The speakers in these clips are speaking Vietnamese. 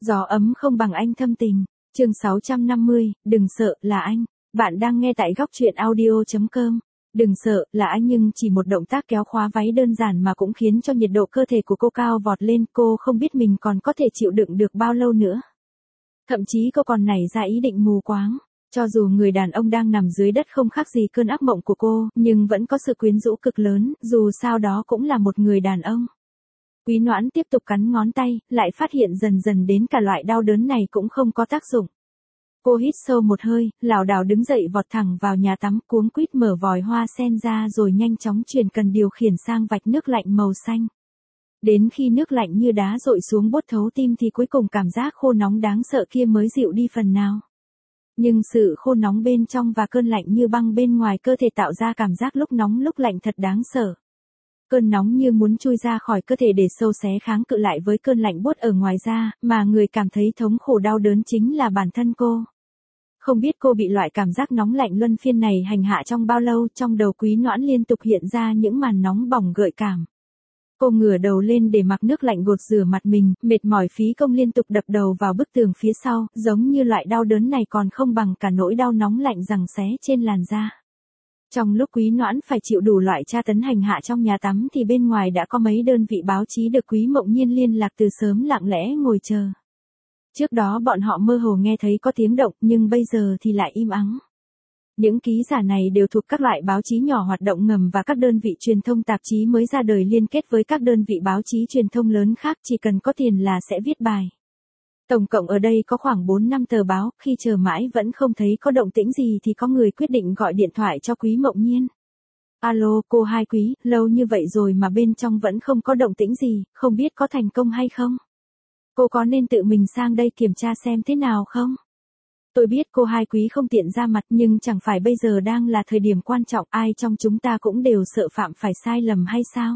Gió ấm không bằng anh thâm tình. Chương 650, đừng sợ, là anh. Bạn đang nghe tại góc truyện audio.com. Đừng sợ, là anh, nhưng chỉ một động tác kéo khóa váy đơn giản mà cũng khiến cho nhiệt độ cơ thể của cô cao vọt lên, cô không biết mình còn có thể chịu đựng được bao lâu nữa. Thậm chí cô còn nảy ra ý định mù quáng. Cho dù người đàn ông đang nằm dưới đất không khác gì cơn ác mộng của cô, nhưng vẫn có sự quyến rũ cực lớn, dù sao đó cũng là một người đàn ông. Quý Noãn tiếp tục cắn ngón tay, lại phát hiện dần dần đến cả loại đau đớn này cũng không có tác dụng. Cô hít sâu một hơi, lảo đảo đứng dậy vọt thẳng vào nhà tắm, cuống quýt mở vòi hoa sen ra rồi nhanh chóng chuyển cần điều khiển sang vạch nước lạnh màu xanh. Đến khi nước lạnh như đá dội xuống buốt thấu tim thì cuối cùng cảm giác khô nóng đáng sợ kia mới dịu đi phần nào. Nhưng sự khô nóng bên trong và cơn lạnh như băng bên ngoài cơ thể tạo ra cảm giác lúc nóng lúc lạnh thật đáng sợ. Cơn nóng như muốn chui ra khỏi cơ thể để sâu xé kháng cự lại với cơn lạnh buốt ở ngoài da, mà người cảm thấy thống khổ đau đớn chính là bản thân cô. Không biết cô bị loại cảm giác nóng lạnh luân phiên này hành hạ trong bao lâu, trong đầu Quý Noãn liên tục hiện ra những màn nóng bỏng gợi cảm. Cô ngửa đầu lên để mặc nước lạnh gột rửa mặt mình, mệt mỏi phí công liên tục đập đầu vào bức tường phía sau, giống như loại đau đớn này còn không bằng cả nỗi đau nóng lạnh giằng xé trên làn da. Trong lúc Quý Noãn phải chịu đủ loại tra tấn hành hạ trong nhà tắm thì bên ngoài đã có mấy đơn vị báo chí được Quý Mộng Nhiên liên lạc từ sớm lặng lẽ ngồi chờ. Trước đó bọn họ mơ hồ nghe thấy có tiếng động nhưng bây giờ thì lại im ắng. Những ký giả này đều thuộc các loại báo chí nhỏ hoạt động ngầm và các đơn vị truyền thông tạp chí mới ra đời liên kết với các đơn vị báo chí truyền thông lớn khác, chỉ cần có tiền là sẽ viết bài. Tổng cộng ở đây có khoảng 4-5 tờ báo, khi chờ mãi vẫn không thấy có động tĩnh gì thì có người quyết định gọi điện thoại cho Quý Mộng Nhiên. Alo, cô Hai Quý, lâu như vậy rồi mà bên trong vẫn không có động tĩnh gì, không biết có thành công hay không? Cô có nên tự mình sang đây kiểm tra xem thế nào không? Tôi biết cô Hai Quý không tiện ra mặt nhưng chẳng phải bây giờ đang là thời điểm quan trọng, ai trong chúng ta cũng đều sợ phạm phải sai lầm hay sao?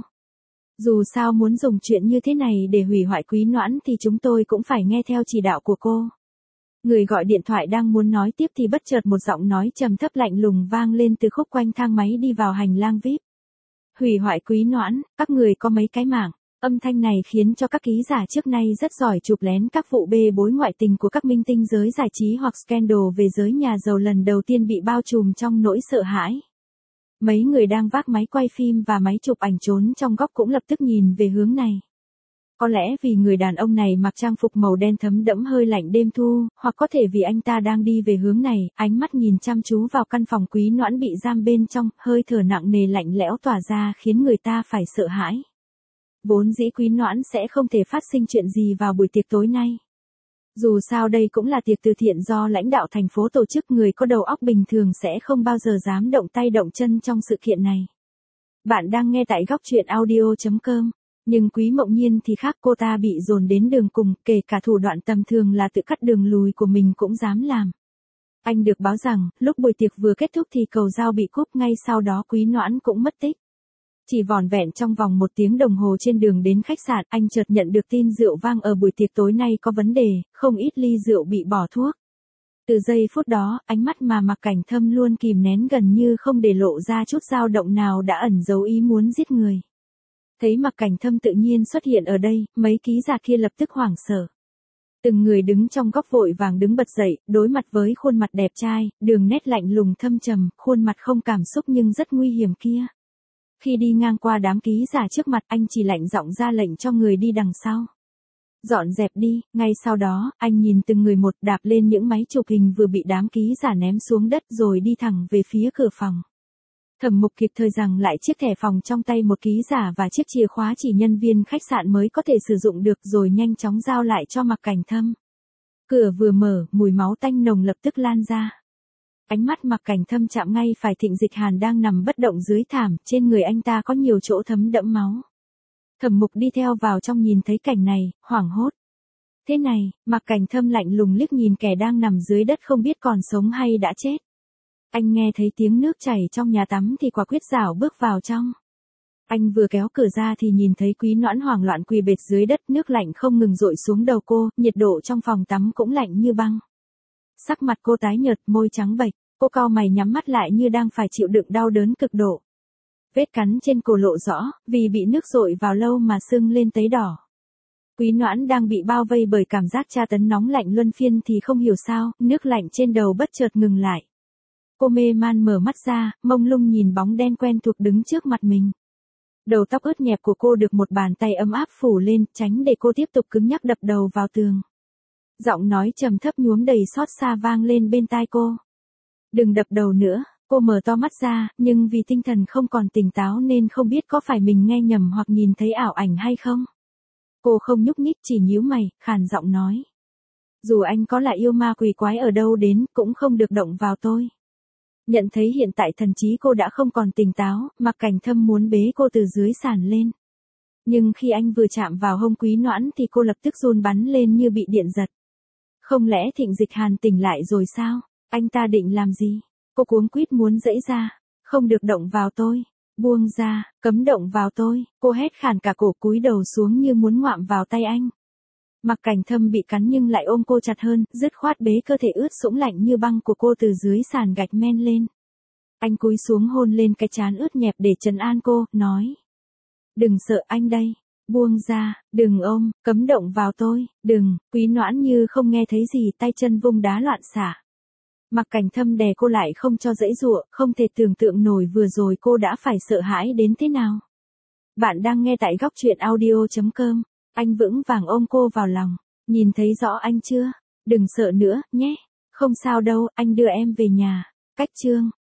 Dù sao muốn dùng chuyện như thế này để hủy hoại Quý Noãn thì chúng tôi cũng phải nghe theo chỉ đạo của cô. Người gọi điện thoại đang muốn nói tiếp thì bất chợt một giọng nói trầm thấp lạnh lùng vang lên từ khúc quanh thang máy đi vào hành lang VIP. Hủy hoại Quý Noãn, các người có mấy cái mạng. Âm thanh này khiến cho các ký giả trước nay rất giỏi chụp lén các vụ bê bối ngoại tình của các minh tinh giới giải trí hoặc scandal về giới nhà giàu lần đầu tiên bị bao trùm trong nỗi sợ hãi. Mấy người đang vác máy quay phim và máy chụp ảnh trốn trong góc cũng lập tức nhìn về hướng này. Có lẽ vì người đàn ông này mặc trang phục màu đen thấm đẫm hơi lạnh đêm thu, hoặc có thể vì anh ta đang đi về hướng này, ánh mắt nhìn chăm chú vào căn phòng Quý Noãn bị giam bên trong, hơi thở nặng nề lạnh lẽo tỏa ra khiến người ta phải sợ hãi. Vốn dĩ Quý Noãn sẽ không thể phát sinh chuyện gì vào buổi tiệc tối nay. Dù sao đây cũng là tiệc từ thiện do lãnh đạo thành phố tổ chức, người có đầu óc bình thường sẽ không bao giờ dám động tay động chân trong sự kiện này. Bạn đang nghe tại góc truyện audio.com. Nhưng Quý Mộng Nhiên thì khác, cô ta bị dồn đến đường cùng, kể cả thủ đoạn tầm thường là tự cắt đường lùi của mình cũng dám làm. Anh được báo rằng, lúc buổi tiệc vừa kết thúc thì cầu dao bị cúp, ngay sau đó Quý Noãn cũng mất tích. Chỉ vỏn vẹn trong vòng 1 tiếng đồng hồ trên đường đến khách sạn, anh chợt nhận được tin rượu vang ở buổi tiệc tối nay có vấn đề, không ít ly rượu bị bỏ thuốc. Từ giây phút đó, ánh mắt mà Mạc Cảnh Thâm luôn kìm nén gần như không để lộ ra chút dao động nào đã ẩn giấu ý muốn giết người. Thấy Mạc Cảnh Thâm tự nhiên xuất hiện ở đây, mấy ký giả kia lập tức hoảng sợ. Từng người đứng trong góc vội vàng đứng bật dậy, đối mặt với khuôn mặt đẹp trai, đường nét lạnh lùng thâm trầm, khuôn mặt không cảm xúc nhưng rất nguy hiểm kia. Khi đi ngang qua đám ký giả trước mặt, anh chỉ lạnh giọng ra lệnh cho người đi đằng sau. Dọn dẹp đi, ngay sau đó, anh nhìn từng người một, đạp lên những máy chụp hình vừa bị đám ký giả ném xuống đất rồi đi thẳng về phía cửa phòng. Thẩm Mục kịp thời giằng lại chiếc thẻ phòng trong tay một ký giả và chiếc chìa khóa chỉ nhân viên khách sạn mới có thể sử dụng được rồi nhanh chóng giao lại cho Mạc Cảnh Thâm. Cửa vừa mở, mùi máu tanh nồng lập tức lan ra. Ánh mắt Mạc Cảnh Thâm chạm ngay phải Thịnh Dịch Hàn đang nằm bất động dưới thảm, trên người anh ta có nhiều chỗ thấm đẫm máu. Thẩm Mục đi theo vào trong nhìn thấy cảnh này, hoảng hốt. Thế này, Mạc Cảnh Thâm lạnh lùng liếc nhìn kẻ đang nằm dưới đất không biết còn sống hay đã chết. Anh nghe thấy tiếng nước chảy trong nhà tắm thì quả quyết rảo bước vào trong. Anh vừa kéo cửa ra thì nhìn thấy Quý Noãn hoảng loạn quỳ bệt dưới đất, nước lạnh không ngừng dội xuống đầu cô, nhiệt độ trong phòng tắm cũng lạnh như băng. Sắc mặt cô tái nhợt, môi trắng bệch, cô cau mày nhắm mắt lại như đang phải chịu đựng đau đớn cực độ. Vết cắn trên cổ lộ rõ, vì bị nước dội vào lâu mà sưng lên tấy đỏ. Quý Noãn đang bị bao vây bởi cảm giác tra tấn nóng lạnh luân phiên thì không hiểu sao, nước lạnh trên đầu bất chợt ngừng lại. Cô mê man mở mắt ra, mông lung nhìn bóng đen quen thuộc đứng trước mặt mình. Đầu tóc ướt nhẹp của cô được một bàn tay ấm áp phủ lên, tránh để cô tiếp tục cứng nhắc đập đầu vào tường. Giọng nói trầm thấp nhuốm đầy xót xa vang lên bên tai cô. Đừng đập đầu nữa, cô mở to mắt ra, nhưng vì tinh thần không còn tỉnh táo nên không biết có phải mình nghe nhầm hoặc nhìn thấy ảo ảnh hay không. Cô không nhúc nhích chỉ nhíu mày, khàn giọng nói. Dù anh có là yêu ma quỷ quái ở đâu đến, cũng không được động vào tôi. Nhận thấy hiện tại thần trí cô đã không còn tỉnh táo, Mạc Cảnh Thâm muốn bế cô từ dưới sàn lên. Nhưng khi anh vừa chạm vào hông Quý Noãn thì cô lập tức run bắn lên như bị điện giật. Không lẽ Thịnh Dịch Hàn tỉnh lại rồi sao? Anh ta định làm gì? Cô cuống quýt muốn giãy ra. Không được động vào tôi. Buông ra, cấm động vào tôi. Cô hét khàn cả cổ cúi đầu xuống như muốn ngoạm vào tay anh. Mạc Cảnh Thâm bị cắn nhưng lại ôm cô chặt hơn, dứt khoát bế cơ thể ướt sũng lạnh như băng của cô từ dưới sàn gạch men lên. Anh cúi xuống hôn lên cái trán ướt nhẹp để trấn an cô, nói. Đừng sợ anh đây. Buông ra, đừng ôm, cấm động vào tôi, đừng. Quý Noãn như không nghe thấy gì, tay chân vung đá loạn xả. Mạc Cảnh Thâm đè cô lại không cho giãy giụa, không thể tưởng tượng nổi vừa rồi cô đã phải sợ hãi đến thế nào. Bạn đang nghe tại góc truyện audio.com. Anh vững vàng ôm cô vào lòng. Nhìn thấy rõ anh chưa? Đừng sợ nữa, nhé. Không sao đâu, anh đưa em về nhà. Cách chương.